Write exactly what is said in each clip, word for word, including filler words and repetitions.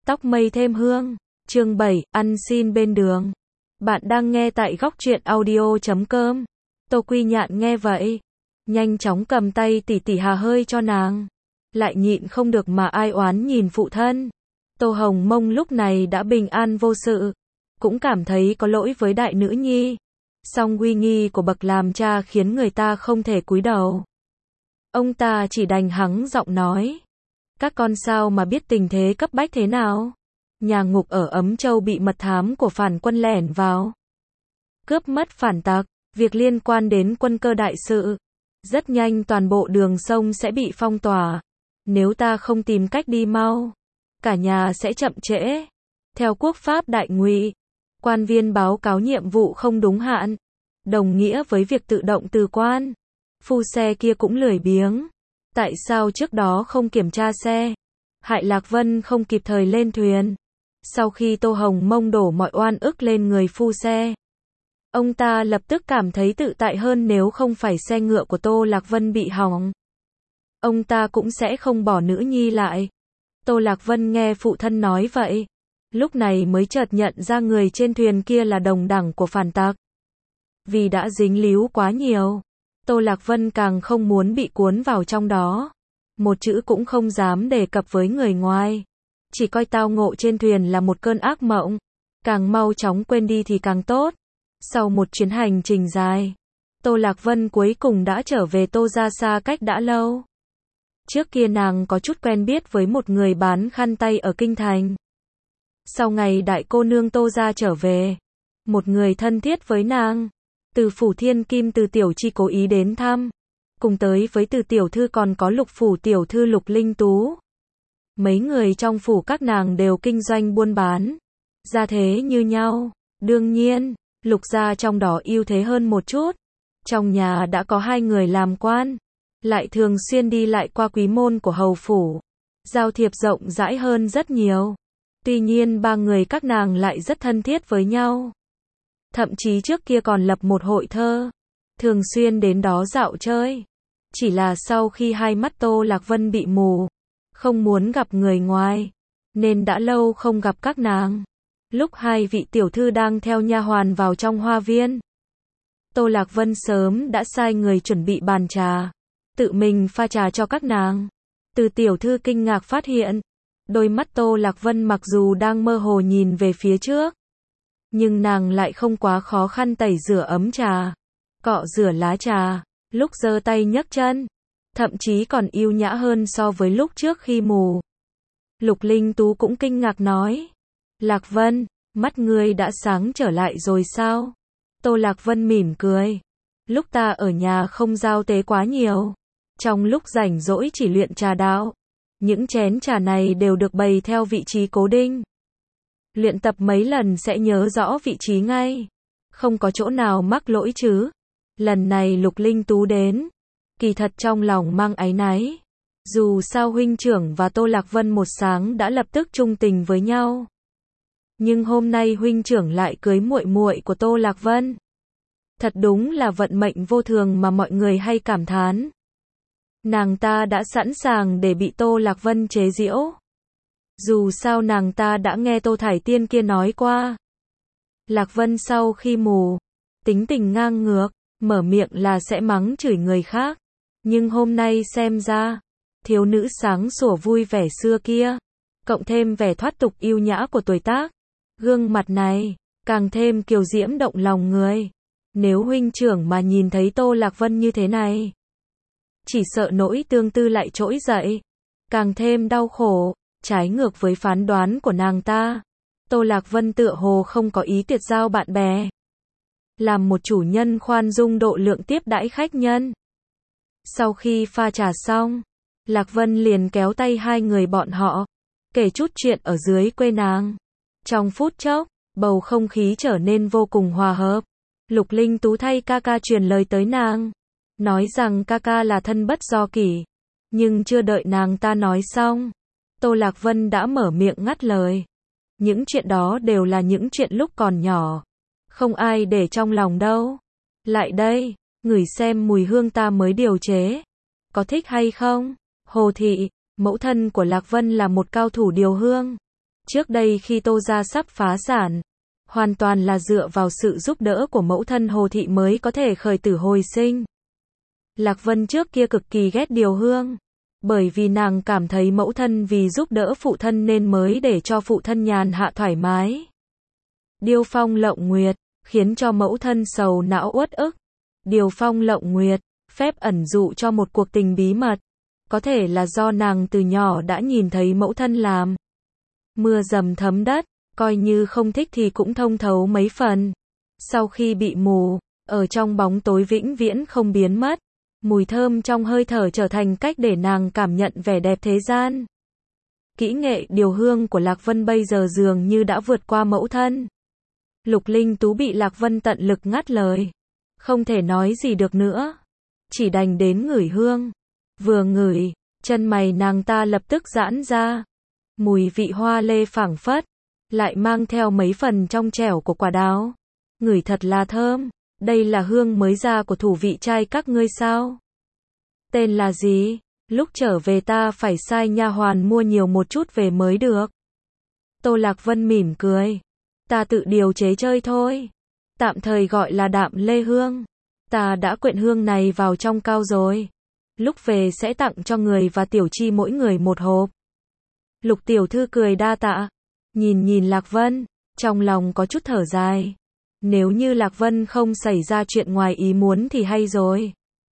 Tóc mây thêm hương. Chương bảy, ăn xin bên đường. Bạn đang nghe tại góc truyện audio chấm com. Tô Quy Nhạn nghe vậy, nhanh chóng cầm tay tỉ tỉ hà hơi cho nàng. Lại nhịn không được mà ai oán nhìn phụ thân. Tô Hồng Mông lúc này đã bình an vô sự, cũng cảm thấy có lỗi với đại nữ nhi. Song uy nghi của bậc làm cha khiến người ta không thể cúi đầu. Ông ta chỉ đành hắng giọng nói. Các con sao mà biết tình thế cấp bách thế nào? Nhà ngục ở Ấm Châu bị mật thám của phản quân lẻn vào, cướp mất phản tặc, việc liên quan đến quân cơ đại sự. Rất nhanh toàn bộ đường sông sẽ bị phong tỏa. Nếu ta không tìm cách đi mau, cả nhà sẽ chậm trễ. Theo quốc pháp đại ngụy, quan viên báo cáo nhiệm vụ không đúng hạn, đồng nghĩa với việc tự động từ quan. Phu xe kia cũng lười biếng. Tại sao trước đó không kiểm tra xe? Hại Lạc Vân không kịp thời lên thuyền. Sau khi Tô Hồng Mông đổ mọi oan ức lên người phu xe, ông ta lập tức cảm thấy tự tại hơn. Nếu không phải xe ngựa của Tô Lạc Vân bị hỏng, ông ta cũng sẽ không bỏ nữ nhi lại. Tô Lạc Vân nghe phụ thân nói vậy, lúc này mới chợt nhận ra người trên thuyền kia là đồng đẳng của phản tặc. Vì đã dính líu quá nhiều, Tô Lạc Vân càng không muốn bị cuốn vào trong đó. Một chữ cũng không dám đề cập với người ngoài. Chỉ coi tao ngộ trên thuyền là một cơn ác mộng. Càng mau chóng quên đi thì càng tốt. Sau một chuyến hành trình dài, Tô Lạc Vân cuối cùng đã trở về Tô gia xa cách đã lâu. Trước kia nàng có chút quen biết với một người bán khăn tay ở Kinh Thành. Sau ngày đại cô nương Tô gia trở về, một người thân thiết với nàng, Từ phủ Thiên Kim Từ tiểu chi cố ý đến thăm. Cùng tới với Từ tiểu thư còn có Lục phủ tiểu thư Lục Linh Tú. Mấy người trong phủ các nàng đều kinh doanh buôn bán, gia thế như nhau. Đương nhiên, Lục gia trong đó ưu thế hơn một chút. Trong nhà đã có hai người làm quan, lại thường xuyên đi lại qua quý môn của hầu phủ, giao thiệp rộng rãi hơn rất nhiều. Tuy nhiên ba người các nàng lại rất thân thiết với nhau. Thậm chí trước kia còn lập một hội thơ, thường xuyên đến đó dạo chơi. Chỉ là sau khi hai mắt Tô Lạc Vân bị mù, không muốn gặp người ngoài, nên đã lâu không gặp các nàng. Lúc hai vị tiểu thư đang theo nha hoàn vào trong hoa viên, Tô Lạc Vân sớm đã sai người chuẩn bị bàn trà, tự mình pha trà cho các nàng. Từ tiểu thư kinh ngạc phát hiện, đôi mắt Tô Lạc Vân mặc dù đang mơ hồ nhìn về phía trước, nhưng nàng lại không quá khó khăn tẩy rửa ấm trà, cọ rửa lá trà, lúc giơ tay nhấc chân, thậm chí còn yêu nhã hơn so với lúc trước khi mù. Lục Linh Tú cũng kinh ngạc nói, Lạc Vân, mắt ngươi đã sáng trở lại rồi sao? Tô Lạc Vân mỉm cười, lúc ta ở nhà không giao tế quá nhiều, trong lúc rảnh rỗi chỉ luyện trà đạo. Những chén trà này đều được bày theo vị trí cố định. Luyện tập mấy lần sẽ nhớ rõ vị trí ngay, không có chỗ nào mắc lỗi chứ. Lần này Lục Linh Tú đến, kỳ thật trong lòng mang áy náy. Dù sao huynh trưởng và Tô Lạc Vân một sáng đã lập tức chung tình với nhau, nhưng hôm nay huynh trưởng lại cưới muội muội của Tô Lạc Vân. Thật đúng là vận mệnh vô thường mà mọi người hay cảm thán. Nàng ta đã sẵn sàng để bị Tô Lạc Vân chế giễu. Dù sao nàng ta đã nghe Tô Thải Tiên kia nói qua, Lạc Vân sau khi mù, tính tình ngang ngược, mở miệng là sẽ mắng chửi người khác. Nhưng hôm nay xem ra, thiếu nữ sáng sủa vui vẻ xưa kia, cộng thêm vẻ thoát tục yêu nhã của tuổi tác, gương mặt này càng thêm kiều diễm động lòng người. Nếu huynh trưởng mà nhìn thấy Tô Lạc Vân như thế này, chỉ sợ nỗi tương tư lại trỗi dậy, càng thêm đau khổ. Trái ngược với phán đoán của nàng ta, Tô Lạc Vân tựa hồ không có ý tiệt giao bạn bè, làm một chủ nhân khoan dung độ lượng tiếp đãi khách nhân. Sau khi pha trà xong, Lạc Vân liền kéo tay hai người bọn họ, kể chút chuyện ở dưới quê nàng. Trong phút chốc, bầu không khí trở nên vô cùng hòa hợp. Lục Linh Tú thay ca ca truyền lời tới nàng, nói rằng ca ca là thân bất do kỷ. Nhưng chưa đợi nàng ta nói xong, Tô Lạc Vân đã mở miệng ngắt lời. Những chuyện đó đều là những chuyện lúc còn nhỏ, không ai để trong lòng đâu. Lại đây, ngửi xem mùi hương ta mới điều chế, có thích hay không? Hồ thị, mẫu thân của Lạc Vân là một cao thủ điều hương. Trước đây khi Tô gia sắp phá sản, hoàn toàn là dựa vào sự giúp đỡ của mẫu thân Hồ Thị mới có thể khởi tử hồi sinh. Lạc Vân trước kia cực kỳ ghét Điều Hương, bởi vì nàng cảm thấy mẫu thân vì giúp đỡ phụ thân nên mới để cho phụ thân nhàn hạ thoải mái. Điêu Phong Lộng Nguyệt, khiến cho mẫu thân sầu não uất ức. Điều Phong Lộng Nguyệt, phép ẩn dụ cho một cuộc tình bí mật. Có thể là do nàng từ nhỏ đã nhìn thấy mẫu thân làm. Mưa dầm thấm đất, coi như không thích thì cũng thông thấu mấy phần. Sau khi bị mù, ở trong bóng tối vĩnh viễn không biến mất. Mùi thơm trong hơi thở trở thành cách để nàng cảm nhận vẻ đẹp thế gian. Kỹ nghệ điều hương của Lạc Vân bây giờ dường như đã vượt qua mẫu thân. Lục Linh Tú bị Lạc Vân tận lực ngắt lời. Không thể nói gì được nữa. Chỉ đành đến ngửi hương. Vừa ngửi, chân mày nàng ta lập tức giãn ra. Mùi vị hoa lê phảng phất, lại mang theo mấy phần trong trẻo của quả đào. Ngửi thật là thơm. Đây là hương mới ra của thủ vị trai các ngươi sao? Tên là gì? Lúc trở về ta phải sai nha hoàn mua nhiều một chút về mới được. Tô Lạc Vân mỉm cười. Ta tự điều chế chơi thôi. Tạm thời gọi là đạm lê hương. Ta đã quyện hương này vào trong cao rồi. Lúc về sẽ tặng cho người và Tiểu Chi mỗi người một hộp. Lục tiểu thư cười đa tạ. Nhìn nhìn Lạc Vân, trong lòng có chút thở dài. Nếu như Lạc Vân không xảy ra chuyện ngoài ý muốn thì hay rồi.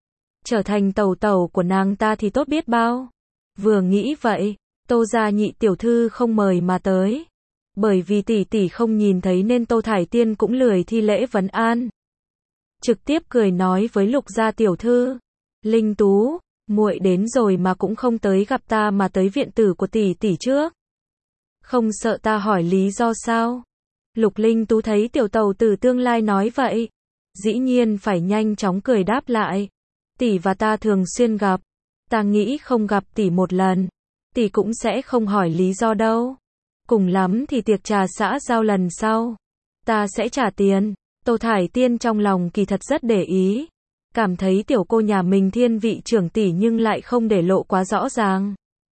Trở thành tẩu tẩu của nàng ta thì tốt biết bao. Vừa nghĩ vậy, Tô gia nhị tiểu thư không mời mà tới. Bởi vì tỷ tỷ không nhìn thấy nên Tô Thải Tiên cũng lười thi lễ vấn an. Trực tiếp cười nói với Lục gia tiểu thư. Linh Tú, muội đến rồi mà cũng không tới gặp ta mà tới viện tử của tỷ tỷ trước. Không sợ ta hỏi lý do sao? Lục Linh Tú thấy tiểu tẩu tử tương lai nói vậy, dĩ nhiên phải nhanh chóng cười đáp lại. Tỷ và ta thường xuyên gặp, ta nghĩ không gặp tỷ một lần, tỷ cũng sẽ không hỏi lý do đâu. Cùng lắm thì tiệc trà xã giao lần sau, ta sẽ trả tiền. Tô Thải Tiên trong lòng kỳ thật rất để ý, cảm thấy tiểu cô nhà mình thiên vị trưởng tỷ nhưng lại không để lộ quá rõ ràng.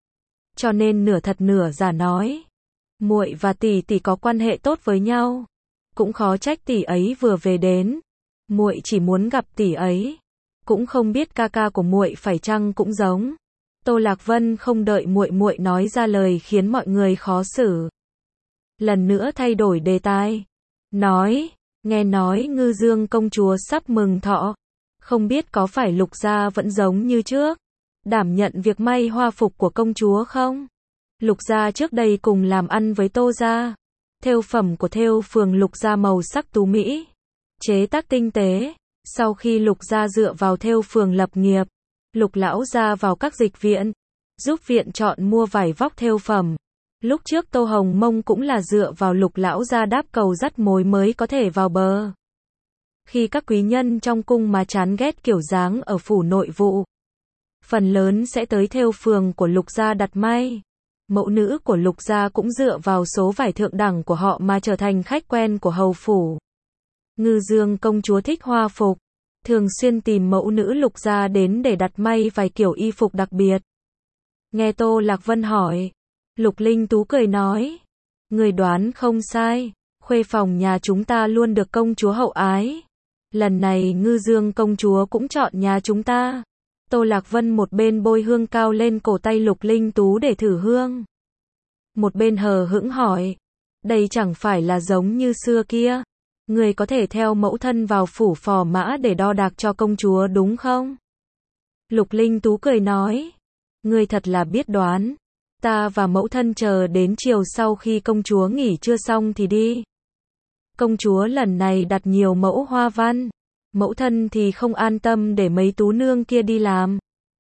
Cho nên nửa thật nửa giả nói. Muội và tỷ tỷ có quan hệ tốt với nhau, cũng khó trách tỷ ấy vừa về đến. Muội chỉ muốn gặp tỷ ấy, cũng không biết ca ca của muội phải chăng cũng giống. Tô Lạc Vân không đợi muội muội nói ra lời khiến mọi người khó xử. Lần nữa thay đổi đề tài, nói, nghe nói Ngư Dương công chúa sắp mừng thọ, không biết có phải Lục gia vẫn giống như trước, đảm nhận việc may hoa phục của công chúa không? Lục gia trước đây cùng làm ăn với Tô gia. Thêu phẩm của thêu phường Lục gia màu sắc tú mỹ, chế tác tinh tế. Sau khi Lục gia dựa vào thêu phường lập nghiệp, Lục lão gia vào các dịch viện, giúp viện chọn mua vải vóc thêu phẩm. Lúc trước Tô Hồng Mông cũng là dựa vào Lục lão gia đáp cầu dắt mối mới có thể vào bờ. Khi các quý nhân trong cung mà chán ghét kiểu dáng ở phủ nội vụ, phần lớn sẽ tới thêu phường của Lục gia đặt may. Mẫu nữ của Lục gia cũng dựa vào số vải thượng đẳng của họ mà trở thành khách quen của hầu phủ. Ngư Dương công chúa thích hoa phục, thường xuyên tìm mẫu nữ Lục gia đến để đặt may vài kiểu y phục đặc biệt. Nghe Tô Lạc Vân hỏi, Lục Linh Tú cười nói, người đoán không sai, khuê phòng nhà chúng ta luôn được công chúa hậu ái. Lần này Ngư Dương công chúa cũng chọn nhà chúng ta. Tô Lạc Vân một bên bôi hương cao lên cổ tay Lục Linh Tú để thử hương, một bên hờ hững hỏi, đây chẳng phải là giống như xưa kia, người có thể theo mẫu thân vào phủ phò mã để đo đạc cho công chúa đúng không? Lục Linh Tú cười nói, người thật là biết đoán, ta và mẫu thân chờ đến chiều sau khi công chúa nghỉ trưa xong thì đi. Công chúa lần này đặt nhiều mẫu hoa văn, mẫu thân thì không an tâm để mấy tú nương kia đi làm.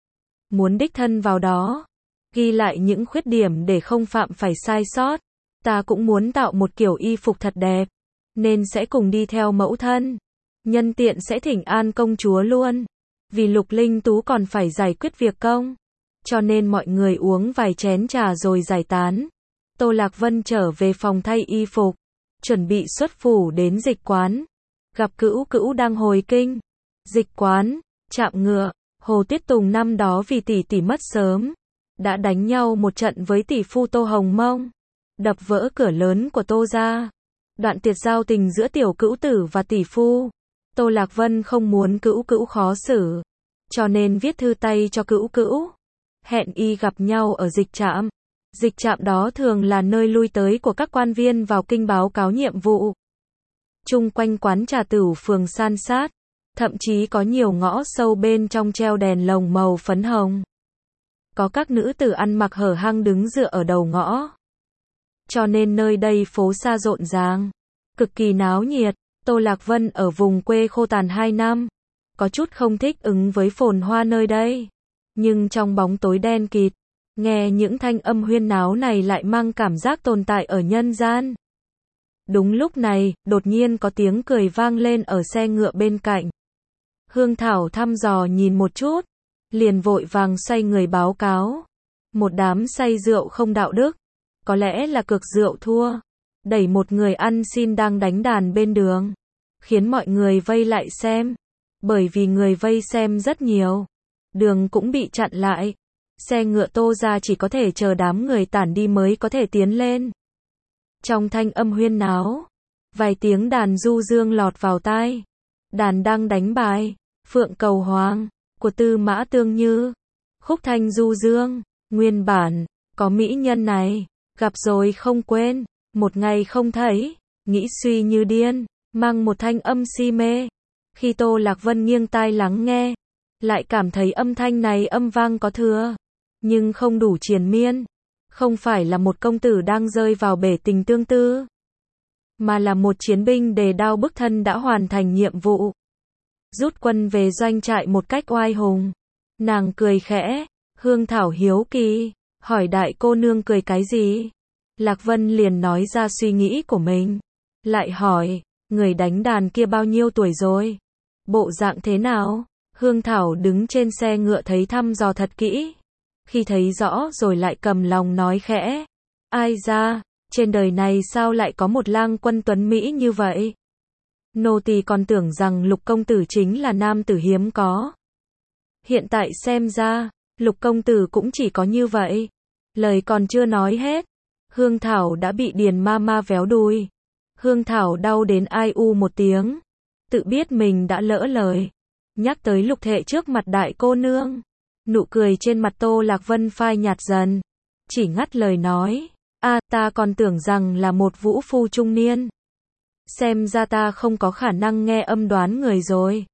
Muốn đích thân vào đó, ghi lại những khuyết điểm để không phạm phải sai sót. Ta cũng muốn tạo một kiểu y phục thật đẹp, nên sẽ cùng đi theo mẫu thân. Nhân tiện sẽ thỉnh an công chúa luôn. Vì Lục Linh Tú còn phải giải quyết việc công, cho nên mọi người uống vài chén trà rồi giải tán. Tô Lạc Vân trở về phòng thay y phục, chuẩn bị xuất phủ đến dịch quán. Gặp Cữu Cữu đang hồi kinh. Dịch quán, trạm ngựa, Hồ Tuyết Tùng năm đó vì tỷ tỷ mất sớm, đã đánh nhau một trận với tỷ phu Tô Hồng Mông. đập vỡ cửa lớn của Tô gia. Đoạn tuyệt giao tình giữa tiểu cữu tử và tỷ phu. Tô Lạc Vân không muốn cữu cữu khó xử, cho nên viết thư tay cho cữu cữu, hẹn y gặp nhau ở dịch trạm. Dịch trạm đó thường là nơi lui tới của các quan viên vào kinh báo cáo nhiệm vụ. Chung quanh quán trà tửu phường san sát, thậm chí có nhiều ngõ sâu bên trong treo đèn lồng màu phấn hồng. Có các nữ tử ăn mặc hở hang đứng dựa ở đầu ngõ. Cho nên nơi đây phố xa rộn ràng, cực kỳ náo nhiệt. Tô Lạc Vân ở vùng quê khô tàn hai năm, có chút không thích ứng với phồn hoa nơi đây. Nhưng trong bóng tối đen kịt, nghe những thanh âm huyên náo này lại mang cảm giác tồn tại ở nhân gian. Đúng lúc này, đột nhiên có tiếng cười vang lên ở xe ngựa bên cạnh. Hương Thảo thăm dò nhìn một chút, liền vội vàng xoay người báo cáo. Một đám say rượu không đạo đức, có lẽ là cược rượu thua, đẩy một người ăn xin đang đánh đàn bên đường, khiến mọi người vây lại xem. Bởi vì người vây xem rất nhiều, đường cũng bị chặn lại. Xe ngựa Tô gia chỉ có thể chờ đám người tản đi mới có thể tiến lên. Trong thanh âm huyên náo, vài tiếng đàn du dương lọt vào tai. Đàn đang đánh bài Phượng Cầu Hoàng của Tư Mã Tương Như. Khúc thanh du dương, nguyên bản có mỹ nhân này, gặp rồi không quên, một ngày không thấy, nghĩ suy như điên, mang một thanh âm si mê. Khi Tô Lạc Vân nghiêng tai lắng nghe, lại cảm thấy âm thanh này âm vang có thừa, nhưng không đủ triền miên. Không phải là một công tử đang rơi vào bể tình tương tư, mà là một chiến binh đề đao bức thân đã hoàn thành nhiệm vụ, rút quân về doanh trại một cách oai hùng. Nàng cười khẽ, Hương Thảo hiếu kỳ, hỏi đại cô nương cười cái gì? Lạc Vân liền nói ra suy nghĩ của mình, lại hỏi, người đánh đàn kia bao nhiêu tuổi rồi? Bộ dạng thế nào? Hương Thảo đứng trên xe ngựa thấy thăm dò thật kỹ. Khi thấy rõ rồi lại cầm lòng nói khẽ, ai ra, trên đời này sao lại có một lang quân tuấn Mỹ như vậy? Nô tỳ còn tưởng rằng Lục công tử chính là nam tử hiếm có. Hiện tại xem ra, Lục công tử cũng chỉ có như vậy. Lời còn chưa nói hết, Hương Thảo đã bị Điền ma ma véo đùi. Hương Thảo đau đến ai u một tiếng, tự biết mình đã lỡ lời, nhắc tới Lục Thệ trước mặt đại cô nương. Nụ cười trên mặt Tô Lạc Vân phai nhạt dần, chỉ ngắt lời nói, a ta còn tưởng rằng là một vũ phu trung niên. Xem ra ta không có khả năng nghe âm đoán người rồi.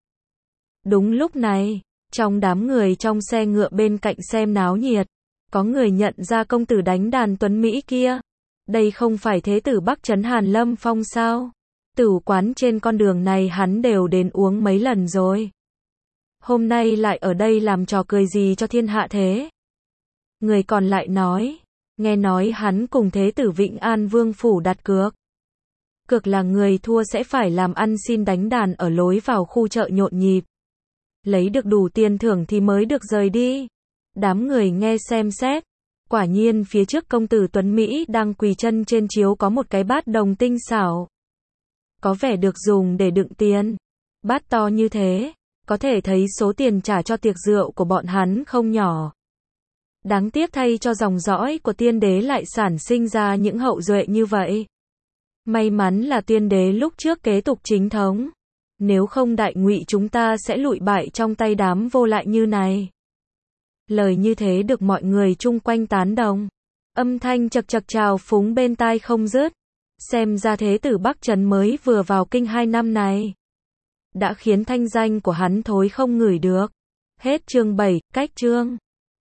Đúng lúc này, trong đám người trong xe ngựa bên cạnh xem náo nhiệt, có người nhận ra công tử đánh đàn tuấn Mỹ kia. Đây không phải thế tử Bắc Trấn Hàn Lâm Phong sao? Tửu quán trên con đường này hắn đều đến uống mấy lần rồi. Hôm nay lại ở đây làm trò cười gì cho thiên hạ thế? Người còn lại nói, nghe nói hắn cùng thế tử Vĩnh An Vương phủ đặt cược. Cược là người thua sẽ phải làm ăn xin đánh đàn ở lối vào khu chợ nhộn nhịp. Lấy được đủ tiền thưởng thì mới được rời đi. Đám người nghe xem xét. Quả nhiên phía trước công tử Tuấn Mỹ đang quỳ chân trên chiếu có một cái bát đồng tinh xảo. Có vẻ được dùng để đựng tiền. Bát to như thế, có thể thấy số tiền trả cho tiệc rượu của bọn hắn không nhỏ. Đáng tiếc thay cho dòng dõi của tiên đế lại sản sinh ra những hậu duệ như vậy. May mắn là tiên đế lúc trước kế tục chính thống. Nếu không đại ngụy chúng ta sẽ lụi bại trong tay đám vô lại như này. Lời như thế được mọi người chung quanh tán đồng. Âm thanh chật chật trào phúng bên tai không dứt. Xem ra thế tử Bắc Trấn mới vừa vào kinh hai năm này, đã khiến thanh danh của hắn thối không ngửi được. Hết chương bảy, cách chương.